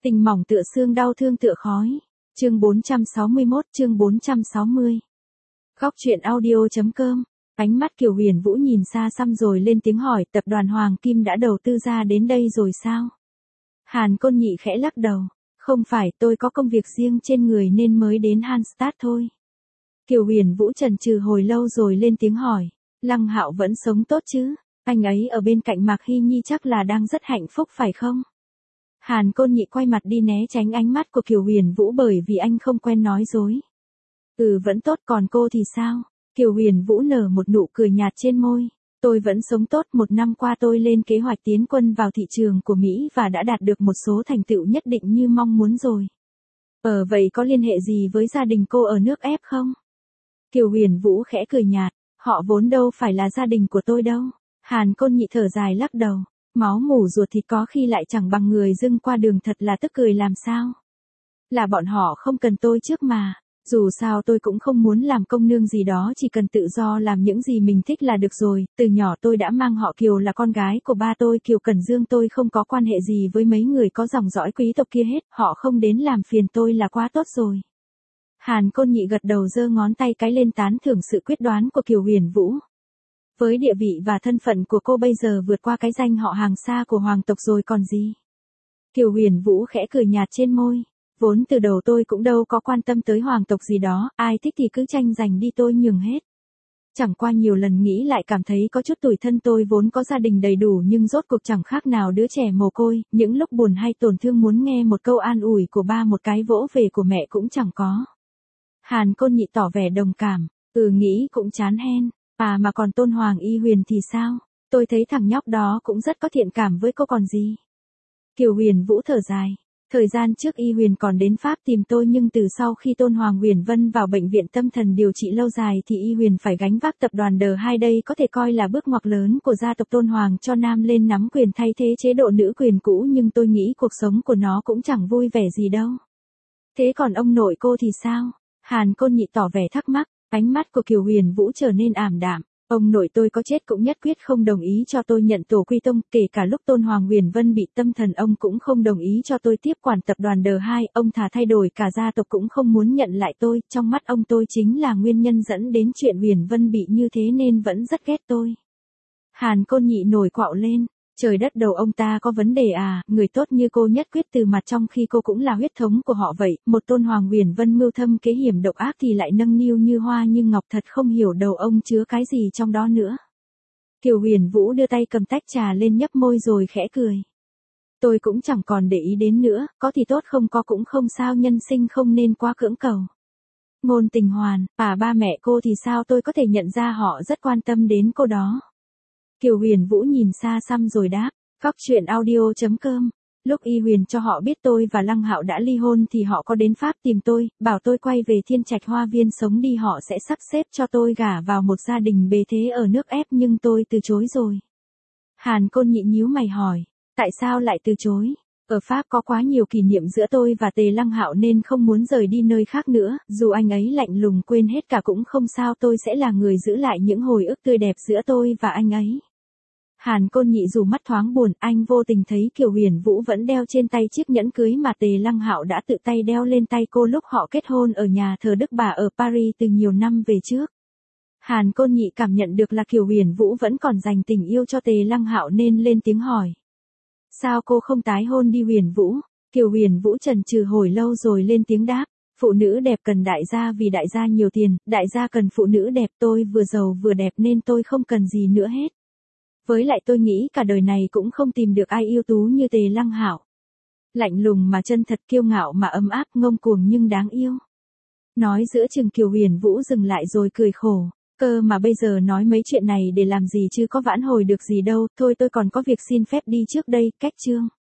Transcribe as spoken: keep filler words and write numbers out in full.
Tình mỏng tựa xương, đau thương tựa khói. Chương bốn trăm sáu mươi mốt, chương bốn trăm sáu mươi. Góc truyện audio chấm com. Ánh mắt Kiều Huyền Vũ nhìn xa xăm rồi lên tiếng hỏi, tập đoàn Hoàng Kim đã đầu tư ra đến đây rồi sao? Hàn Côn Nhị khẽ lắc đầu, không phải, tôi có công việc riêng trên người nên mới đến Hanstad thôi. Kiều Huyền Vũ chần chừ hồi lâu rồi lên tiếng hỏi, Lăng Hạo vẫn sống tốt chứ? Anh ấy ở bên cạnh Mạc Hy Nhi chắc là đang rất hạnh phúc phải không? Hàn Côn Nhị quay mặt đi né tránh ánh mắt của Kiều Huyền Vũ bởi vì anh không quen nói dối. Ừ, vẫn tốt, còn cô thì sao? Kiều Huyền Vũ nở một nụ cười nhạt trên môi. Tôi vẫn sống tốt, một năm qua tôi lên kế hoạch tiến quân vào thị trường của Mỹ và đã đạt được một số thành tựu nhất định như mong muốn rồi. Ờ vậy có liên hệ gì với gia đình cô ở nước ép không? Kiều Huyền Vũ khẽ cười nhạt, họ vốn đâu phải là gia đình của tôi đâu. Hàn Côn Nhị thở dài lắc đầu, máu mủ ruột thịt có khi lại chẳng bằng người dưng qua đường, thật là tức cười làm sao. Là bọn họ không cần tôi trước mà. Dù sao tôi cũng không muốn làm công nương gì đó, chỉ cần tự do làm những gì mình thích là được rồi. Từ nhỏ tôi đã mang họ Kiều, là con gái của ba tôi, Kiều Cẩn Dương. Tôi không có quan hệ gì với mấy người có dòng dõi quý tộc kia hết, họ không đến làm phiền tôi là quá tốt rồi. Hàn Côn Nhị gật đầu, giơ ngón tay cái lên tán thưởng sự quyết đoán của Kiều Huyền Vũ. Với địa vị và thân phận của cô bây giờ vượt qua cái danh họ hàng xa của hoàng tộc rồi còn gì. Kiều Huyền Vũ khẽ cười nhạt trên môi. Vốn từ đầu tôi cũng đâu có quan tâm tới hoàng tộc gì đó, ai thích thì cứ tranh giành đi, tôi nhường hết. Chẳng qua nhiều lần nghĩ lại cảm thấy có chút tủi thân, tôi vốn có gia đình đầy đủ nhưng rốt cuộc chẳng khác nào đứa trẻ mồ côi, những lúc buồn hay tổn thương muốn nghe một câu an ủi của ba, một cái vỗ về của mẹ cũng chẳng có. Hàn Côn Nhị tỏ vẻ đồng cảm, ừ nghĩ cũng chán hen, à mà còn Tôn Hoàng Y Huyền thì sao, tôi thấy thằng nhóc đó cũng rất có thiện cảm với cô còn gì. Kiều Huyền Vũ thở dài. Thời gian trước Y Huyền còn đến Pháp tìm tôi, nhưng từ sau khi Tôn Hoàng Huyền Vân vào bệnh viện tâm thần điều trị lâu dài thì Y Huyền phải gánh vác tập đoàn đờ hai, đây có thể coi là bước ngoặt lớn của gia tộc Tôn Hoàng, cho nam lên nắm quyền thay thế chế độ nữ quyền cũ, nhưng tôi nghĩ cuộc sống của nó cũng chẳng vui vẻ gì đâu. Thế còn ông nội cô thì sao? Hàn Côn Nhị tỏ vẻ thắc mắc, ánh mắt của Kiều Huyền Vũ trở nên ảm đạm. Ông nội tôi có chết cũng nhất quyết không đồng ý cho tôi nhận tổ quy tông, kể cả lúc Tôn Hoàng Huyền Vân bị tâm thần ông cũng không đồng ý cho tôi tiếp quản tập đoàn đờ hai, ông thà thay đổi cả gia tộc cũng không muốn nhận lại tôi, trong mắt ông tôi chính là nguyên nhân dẫn đến chuyện Huyền Vân bị như thế nên vẫn rất ghét tôi. Hàn Côn Nhị nổi quạo lên, trời đất, đầu ông ta có vấn đề à, người tốt như cô nhất quyết từ mặt trong khi cô cũng là huyết thống của họ vậy, một Tôn Hoàng Huyền Vân mưu thâm kế hiểm độc ác thì lại nâng niu như hoa như ngọc, thật không hiểu đầu ông chứa cái gì trong đó nữa. Kiều Huyền Vũ đưa tay cầm tách trà lên nhấp môi rồi khẽ cười. Tôi cũng chẳng còn để ý đến nữa, có thì tốt, không có cũng không sao, nhân sinh không nên quá cưỡng cầu. Ngôn Tình Hoàn, à ba mẹ cô thì sao, tôi có thể nhận ra họ rất quan tâm đến cô đó. Kiều Huyền Vũ nhìn xa xăm rồi đáp, góc truyện audio chấm com. Lúc Y Huyền cho họ biết tôi và Lăng Hạo đã ly hôn thì họ có đến Pháp tìm tôi, bảo tôi quay về Thiên Trạch Hoa Viên sống đi, họ sẽ sắp xếp cho tôi gả vào một gia đình bề thế ở nước ép, nhưng tôi từ chối rồi. Hàn Côn Nhị nhíu mày hỏi, tại sao lại từ chối? Ở Pháp có quá nhiều kỷ niệm giữa tôi và Tề Lăng Hạo nên không muốn rời đi nơi khác nữa, dù anh ấy lạnh lùng quên hết cả cũng không sao, tôi sẽ là người giữ lại những hồi ức tươi đẹp giữa tôi và anh ấy. Hàn Côn Nhị dù mắt thoáng buồn, anh vô tình thấy Kiều Huyền Vũ vẫn đeo trên tay chiếc nhẫn cưới mà Tề Lăng Hạo đã tự tay đeo lên tay cô lúc họ kết hôn ở nhà thờ Đức Bà ở Paris từ nhiều năm về trước. Hàn Côn Nhị cảm nhận được là Kiều Huyền Vũ vẫn còn dành tình yêu cho Tề Lăng Hạo nên lên tiếng hỏi. Sao cô không tái hôn đi Huyền Vũ? Kiều Huyền Vũ chần chừ hồi lâu rồi lên tiếng đáp. Phụ nữ đẹp cần đại gia vì đại gia nhiều tiền, đại gia cần phụ nữ đẹp, tôi vừa giàu vừa đẹp nên tôi không cần gì nữa hết. Với lại tôi nghĩ cả đời này cũng không tìm được ai ưu tú như Tề Lăng Hạo. Lạnh lùng mà chân thật, kiêu ngạo mà ấm áp, ngông cuồng nhưng đáng yêu. Nói giữa chừng Kiều Huyền Vũ dừng lại rồi cười khổ. Cơ mà bây giờ nói mấy chuyện này để làm gì chứ có vãn hồi được gì đâu, thôi tôi còn có việc xin phép đi trước đây, cách chương.